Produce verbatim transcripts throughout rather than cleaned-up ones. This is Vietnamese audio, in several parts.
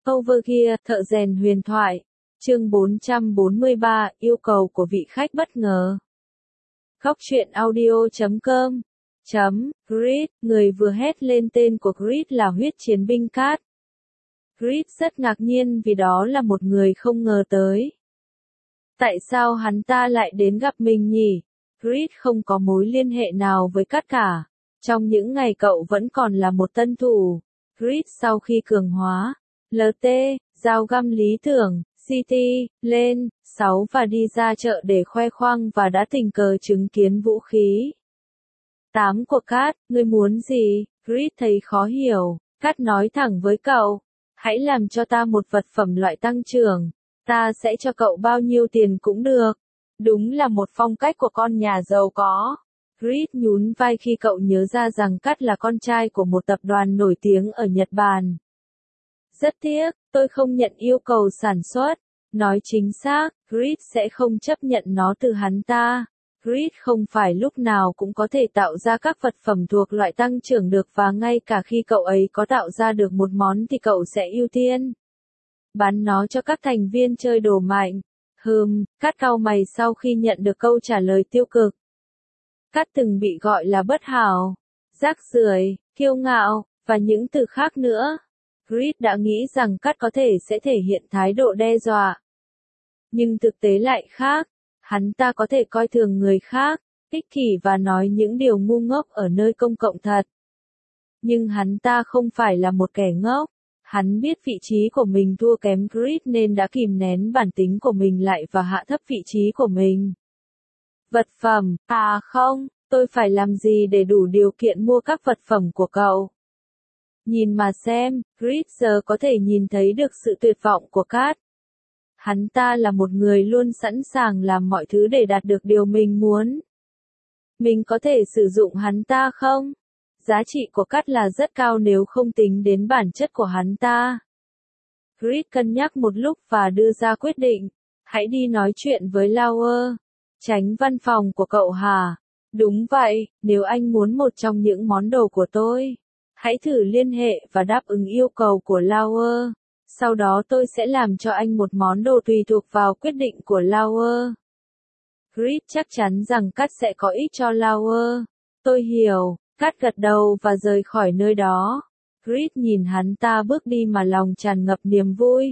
Overgear, thợ rèn huyền thoại. Chương bốn trăm bốn mươi ba, yêu cầu của vị khách bất ngờ. Góc truyện audio chấm com chấm Grid, người vừa hét lên tên của Grid là huyết chiến binh Cát. Grid rất ngạc nhiên vì đó là một người không ngờ tới. Tại sao hắn ta lại đến gặp mình nhỉ? Grid không có mối liên hệ nào với Cát cả. Trong những ngày cậu vẫn còn là một tân thủ. Grid sau khi cường hóa, lờ tê, dao găm lý tưởng, xê tê, lên, sáu và đi ra chợ để khoe khoang và đã tình cờ chứng kiến vũ khí. tám của Cát, ngươi muốn gì? Grid thấy khó hiểu. Cát nói thẳng với cậu, hãy làm cho ta một vật phẩm loại tăng trưởng, ta sẽ cho cậu bao nhiêu tiền cũng được. Đúng là một phong cách của con nhà giàu có. Grid nhún vai khi cậu nhớ ra rằng Cát là con trai của một tập đoàn nổi tiếng ở Nhật Bản. Rất tiếc, tôi không nhận yêu cầu sản xuất. Nói chính xác, Grid sẽ không chấp nhận nó từ hắn ta. Grid không phải lúc nào cũng có thể tạo ra các vật phẩm thuộc loại tăng trưởng được và ngay cả khi cậu ấy có tạo ra được một món thì cậu sẽ ưu tiên bán nó cho các thành viên chơi đồ mạnh. Hừm, Cát cau mày sau khi nhận được câu trả lời tiêu cực. Cát từng bị gọi là bất hảo, rác rưởi, kiêu ngạo, và những từ khác nữa. Grid đã nghĩ rằng Cát có thể sẽ thể hiện thái độ đe dọa. Nhưng thực tế lại khác. Hắn ta có thể coi thường người khác, ích kỷ và nói những điều ngu ngốc ở nơi công cộng thật. Nhưng hắn ta không phải là một kẻ ngốc. Hắn biết vị trí của mình thua kém Grid nên đã kìm nén bản tính của mình lại và hạ thấp vị trí của mình. Vật phẩm, à không, tôi phải làm gì để đủ điều kiện mua các vật phẩm của cậu? Nhìn mà xem, Grid giờ có thể nhìn thấy được sự tuyệt vọng của Cát. Hắn ta là một người luôn sẵn sàng làm mọi thứ để đạt được điều mình muốn. Mình có thể sử dụng hắn ta không? Giá trị của Cát là rất cao nếu không tính đến bản chất của hắn ta. Grid cân nhắc một lúc và đưa ra quyết định. Hãy đi nói chuyện với Lauer. Chánh văn phòng của cậu hả? Đúng vậy, nếu anh muốn một trong những món đồ của tôi, hãy thử liên hệ và đáp ứng yêu cầu của Lauer. Sau đó tôi sẽ làm cho anh một món đồ tùy thuộc vào quyết định của Lauer. Grid chắc chắn rằng Cát sẽ có ích cho Lauer. Tôi hiểu. Cát gật đầu và rời khỏi nơi đó. Grid nhìn hắn ta bước đi mà lòng tràn ngập niềm vui.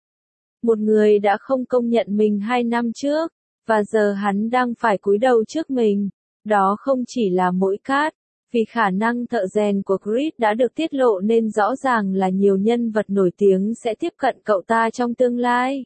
Một người đã không công nhận mình hai năm trước, và giờ hắn đang phải cúi đầu trước mình. Đó không chỉ là mỗi Cát, vì khả năng thợ rèn của Grid đã được tiết lộ nên rõ ràng là nhiều nhân vật nổi tiếng sẽ tiếp cận cậu ta trong tương lai.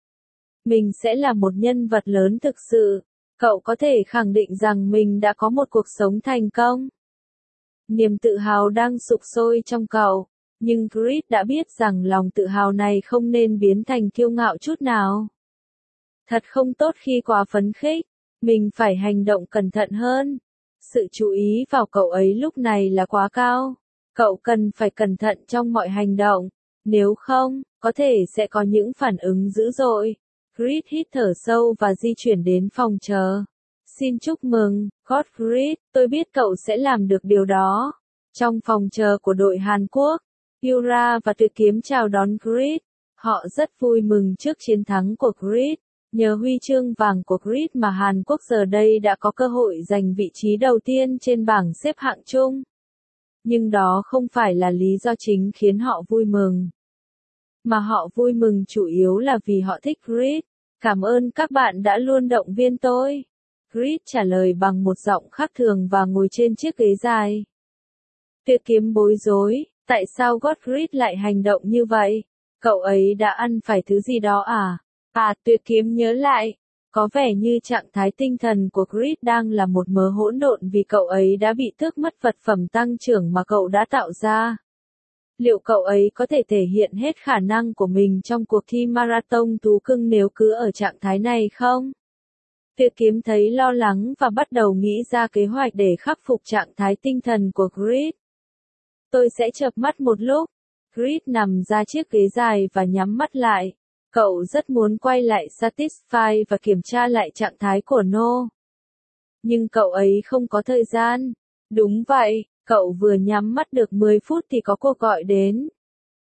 Mình sẽ là một nhân vật lớn thực sự. Cậu có thể khẳng định rằng mình đã có một cuộc sống thành công. Niềm tự hào đang sục sôi trong cậu, nhưng Grid đã biết rằng lòng tự hào này không nên biến thành kiêu ngạo chút nào. Thật không tốt khi quá phấn khích, mình phải hành động cẩn thận hơn. Sự chú ý vào cậu ấy lúc này là quá cao. Cậu cần phải cẩn thận trong mọi hành động, nếu không, có thể sẽ có những phản ứng dữ dội. Grid hít thở sâu và di chuyển đến phòng chờ. Xin chúc mừng, Godfrey, tôi biết cậu sẽ làm được điều đó. Trong phòng chờ của đội Hàn Quốc, Yura và Tuyệt Kiếm chào đón Grid. Họ rất vui mừng trước chiến thắng của Grid. Nhờ huy chương vàng của Grid mà Hàn Quốc giờ đây đã có cơ hội giành vị trí đầu tiên trên bảng xếp hạng chung. Nhưng đó không phải là lý do chính khiến họ vui mừng. Mà họ vui mừng chủ yếu là vì họ thích Grid. Cảm ơn các bạn đã luôn động viên tôi. Grid trả lời bằng một giọng khác thường và ngồi trên chiếc ghế dài. Tuyệt Kiếm bối rối, tại sao Godfrey lại hành động như vậy? Cậu ấy đã ăn phải thứ gì đó à? À, Tuyệt Kiếm nhớ lại, có vẻ như trạng thái tinh thần của Grid đang là một mớ hỗn độn vì cậu ấy đã bị tước mất vật phẩm tăng trưởng mà cậu đã tạo ra. Liệu cậu ấy có thể thể hiện hết khả năng của mình trong cuộc thi marathon thú cưng nếu cứ ở trạng thái này không? Tuyệt Kiếm thấy lo lắng và bắt đầu nghĩ ra kế hoạch để khắc phục trạng thái tinh thần của Grid. Tôi sẽ chợp mắt một lúc. Grid nằm ra chiếc ghế dài và nhắm mắt lại. Cậu rất muốn quay lại Satisfy và kiểm tra lại trạng thái của No. Nhưng cậu ấy không có thời gian. Đúng vậy, cậu vừa nhắm mắt được mười phút thì có cuộc gọi đến.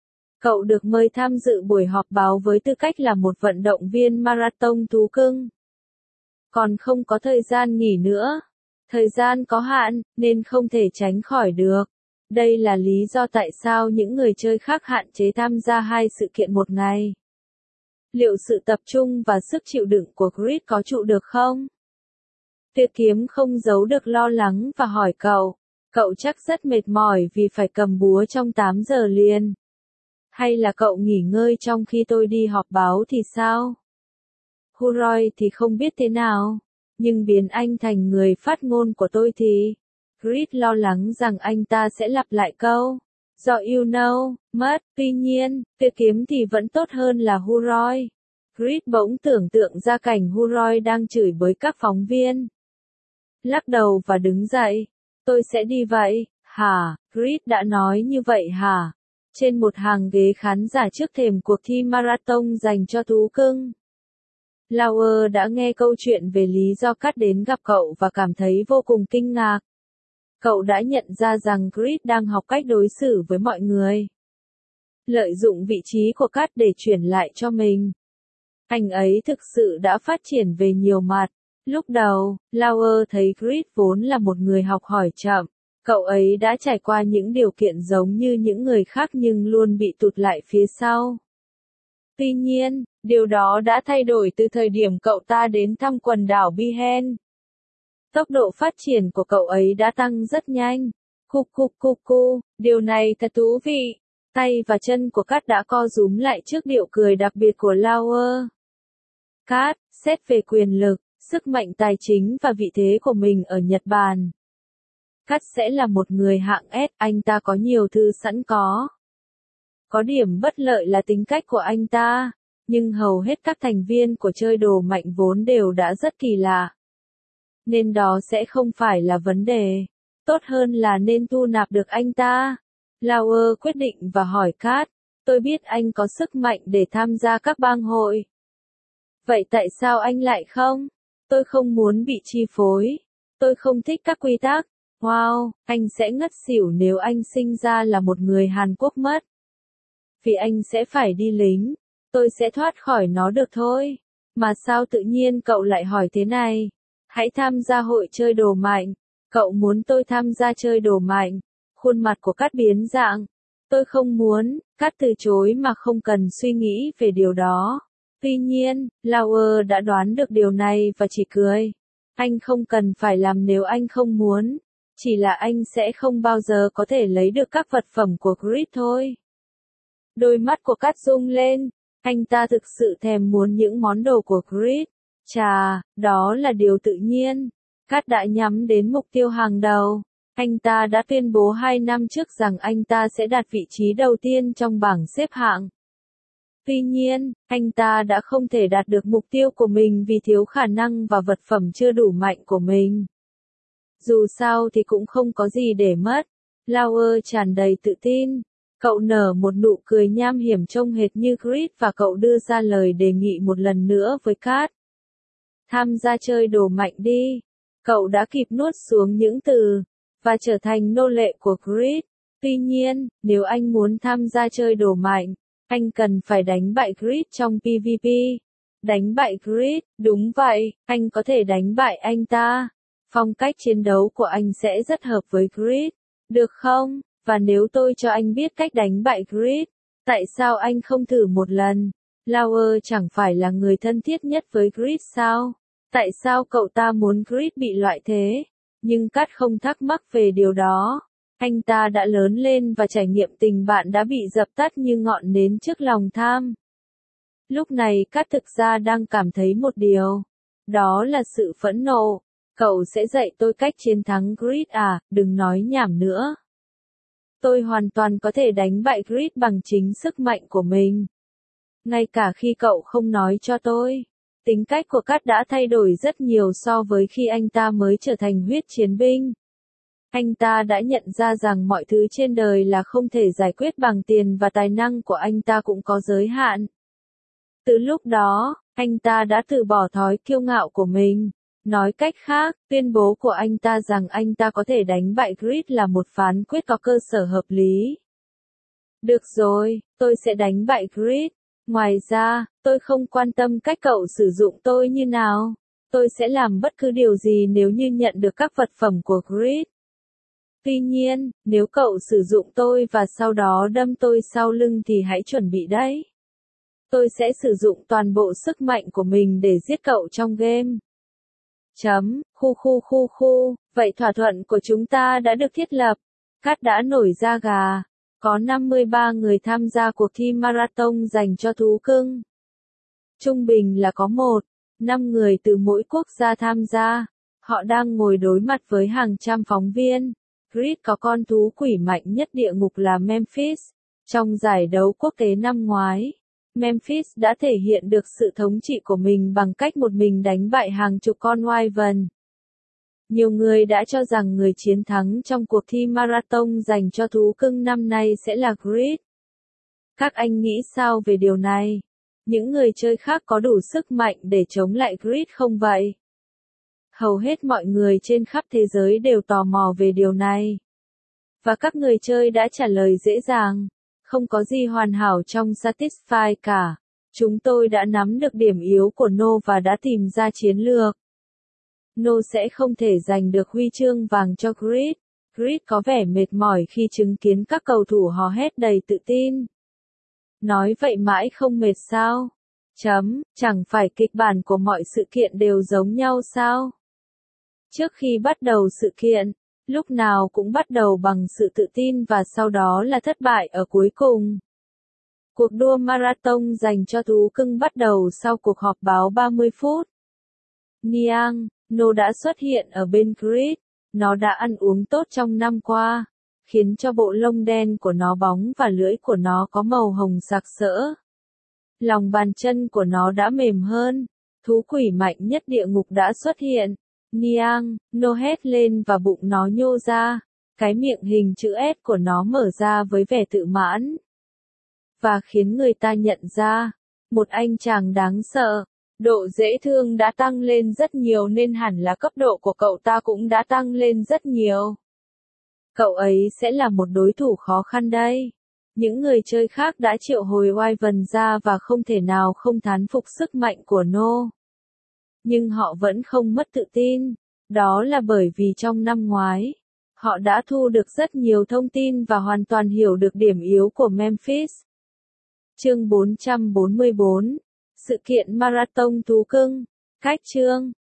Cậu được mời tham dự buổi họp báo với tư cách là một vận động viên marathon thú cưng. Còn không có thời gian nghỉ nữa. Thời gian có hạn, nên không thể tránh khỏi được. Đây là lý do tại sao những người chơi khác hạn chế tham gia hai sự kiện một ngày. Liệu sự tập trung và sức chịu đựng của Chris có trụ được không? Tuyệt kiếm không giấu được lo lắng và hỏi cậu. Cậu chắc rất mệt mỏi vì phải cầm búa trong tám giờ liền. Hay là cậu nghỉ ngơi trong khi tôi đi họp báo thì sao? Huroy thì không biết thế nào. Nhưng biến anh thành người phát ngôn của tôi thì... Chris lo lắng rằng anh ta sẽ lặp lại câu. Do you know, mất, tuy nhiên, tuyệt kiếm thì vẫn tốt hơn là Huroy. Chris bỗng tưởng tượng ra cảnh Huroy đang chửi bới các phóng viên. Lắc đầu và đứng dậy. Tôi sẽ đi vậy, hả? Chris đã nói như vậy hả? Trên một hàng ghế khán giả trước thềm cuộc thi marathon dành cho thú cưng. Lauer đã nghe câu chuyện về lý do Kat đến gặp cậu và cảm thấy vô cùng kinh ngạc. Cậu đã nhận ra rằng Chris đang học cách đối xử với mọi người. Lợi dụng vị trí của Kat để chuyển lại cho mình. Anh ấy thực sự đã phát triển về nhiều mặt. Lúc đầu, Lauer thấy Chris vốn là một người học hỏi chậm. Cậu ấy đã trải qua những điều kiện giống như những người khác nhưng luôn bị tụt lại phía sau. Tuy nhiên, điều đó đã thay đổi từ thời điểm cậu ta đến thăm quần đảo Bihen. Tốc độ phát triển của cậu ấy đã tăng rất nhanh. Cục cục cục cu, điều này thật thú vị. Tay và chân của Kat đã co rúm lại trước điệu cười đặc biệt của Lauer. Kat, xét về quyền lực, sức mạnh tài chính và vị thế của mình ở Nhật Bản. Kat sẽ là một người hạng S, anh ta có nhiều thứ sẵn có. Có điểm bất lợi là tính cách của anh ta, nhưng hầu hết các thành viên của chơi đồ mạnh vốn đều đã rất kỳ lạ. Nên đó sẽ không phải là vấn đề. Tốt hơn là nên thu nạp được anh ta. Lauer quyết định và hỏi Kat, tôi biết anh có sức mạnh để tham gia các bang hội. Vậy tại sao anh lại không? Tôi không muốn bị chi phối. Tôi không thích các quy tắc. Wow, anh sẽ ngất xỉu nếu anh sinh ra là một người Hàn Quốc mất. Vì anh sẽ phải đi lính. Tôi sẽ thoát khỏi nó được thôi. Mà sao tự nhiên cậu lại hỏi thế này? Hãy tham gia hội chơi đồ mạnh. Cậu muốn tôi tham gia chơi đồ mạnh. Khuôn mặt của Kat biến dạng. Tôi không muốn. Kat từ chối mà không cần suy nghĩ về điều đó. Tuy nhiên, Lauer đã đoán được điều này và chỉ cười. Anh không cần phải làm nếu anh không muốn. Chỉ là anh sẽ không bao giờ có thể lấy được các vật phẩm của Chris thôi. Đôi mắt của Kat rung lên. Anh ta thực sự thèm muốn những món đồ của Chris. Chà, đó là điều tự nhiên. Kat đã nhắm đến mục tiêu hàng đầu. Anh ta đã tuyên bố hai năm trước rằng anh ta sẽ đạt vị trí đầu tiên trong bảng xếp hạng. Tuy nhiên, anh ta đã không thể đạt được mục tiêu của mình vì thiếu khả năng và vật phẩm chưa đủ mạnh của mình. Dù sao thì cũng không có gì để mất. Lauer tràn đầy tự tin. Cậu nở một nụ cười nham hiểm trông hệt như Chris và cậu đưa ra lời đề nghị một lần nữa với Kat. Tham gia chơi đồ mạnh đi. Cậu đã kịp nuốt xuống những từ, và trở thành nô lệ của Chris. Tuy nhiên, nếu anh muốn tham gia chơi đồ mạnh, anh cần phải đánh bại Chris trong pê vê pê. Đánh bại Chris, đúng vậy, anh có thể đánh bại anh ta. Phong cách chiến đấu của anh sẽ rất hợp với Chris. Được không? Và nếu tôi cho anh biết cách đánh bại Chris, tại sao anh không thử một lần? Lauer chẳng phải là người thân thiết nhất với Chris sao? Tại sao cậu ta muốn Chris bị loại thế? Nhưng Kat không thắc mắc về điều đó. Anh ta đã lớn lên và trải nghiệm tình bạn đã bị dập tắt như ngọn nến trước lòng tham. Lúc này Kat thực ra đang cảm thấy một điều. Đó là sự phẫn nộ. Cậu sẽ dạy tôi cách chiến thắng Chris à, đừng nói nhảm nữa. Tôi hoàn toàn có thể đánh bại Chris bằng chính sức mạnh của mình. Ngay cả khi cậu không nói cho tôi. Tính cách của Kat đã thay đổi rất nhiều so với khi anh ta mới trở thành huyết chiến binh. Anh ta đã nhận ra rằng mọi thứ trên đời là không thể giải quyết bằng tiền và tài năng của anh ta cũng có giới hạn. Từ lúc đó, anh ta đã từ bỏ thói kiêu ngạo của mình. Nói cách khác, tuyên bố của anh ta rằng anh ta có thể đánh bại Chris là một phán quyết có cơ sở hợp lý. Được rồi, tôi sẽ đánh bại Grid. Ngoài ra, tôi không quan tâm cách cậu sử dụng tôi như nào. Tôi sẽ làm bất cứ điều gì nếu như nhận được các vật phẩm của Grid. Tuy nhiên, nếu cậu sử dụng tôi và sau đó đâm tôi sau lưng thì hãy chuẩn bị đấy. Tôi sẽ sử dụng toàn bộ sức mạnh của mình để giết cậu trong game. Chấm, khu khu khu khu, vậy thỏa thuận của chúng ta đã được thiết lập. Cát đã nổi da gà. Có năm mươi ba người tham gia cuộc thi marathon dành cho thú cưng. Trung bình là có một, năm người từ mỗi quốc gia tham gia. Họ đang ngồi đối mặt với hàng trăm phóng viên. Grid có con thú quỷ mạnh nhất địa ngục là Memphis. Trong giải đấu quốc tế năm ngoái, Memphis đã thể hiện được sự thống trị của mình bằng cách một mình đánh bại hàng chục con Wyvern. Nhiều người đã cho rằng người chiến thắng trong cuộc thi marathon dành cho thú cưng năm nay sẽ là Grid. Các anh nghĩ sao về điều này? Những người chơi khác có đủ sức mạnh để chống lại Grid không vậy? Hầu hết mọi người trên khắp thế giới đều tò mò về điều này. Và các người chơi đã trả lời dễ dàng. Không có gì hoàn hảo trong Satisfy cả. Chúng tôi đã nắm được điểm yếu của No và đã tìm ra chiến lược. No sẽ không thể giành được huy chương vàng cho Grid. Grid có vẻ mệt mỏi khi chứng kiến các cầu thủ hò hét đầy tự tin. Nói vậy mãi không mệt sao? Chấm, chẳng phải kịch bản của mọi sự kiện đều giống nhau sao? Trước khi bắt đầu sự kiện, lúc nào cũng bắt đầu bằng sự tự tin và sau đó là thất bại ở cuối cùng. Cuộc đua marathon dành cho thú cưng bắt đầu sau cuộc họp báo ba mươi phút. Niang, No đã xuất hiện ở bên Grid. Nó đã ăn uống tốt trong năm qua, khiến cho bộ lông đen của nó bóng và lưỡi của nó có màu hồng sặc sỡ. Lòng bàn chân của nó đã mềm hơn. Thú quỷ mạnh nhất địa ngục đã xuất hiện. Niang, No hét lên và bụng nó nhô ra. Cái miệng hình chữ S của nó mở ra với vẻ tự mãn. Và khiến người ta nhận ra, một anh chàng đáng sợ. Độ dễ thương đã tăng lên rất nhiều nên hẳn là cấp độ của cậu ta cũng đã tăng lên rất nhiều. Cậu ấy sẽ là một đối thủ khó khăn đây. Những người chơi khác đã triệu hồi Wyvern ra và không thể nào không thán phục sức mạnh của No. Nhưng họ vẫn không mất tự tin. Đó là bởi vì trong năm ngoái, họ đã thu được rất nhiều thông tin và hoàn toàn hiểu được điểm yếu của Memphis. Chương bốn trăm bốn mươi bốn. Sự kiện marathon thú cưng. Cách chương.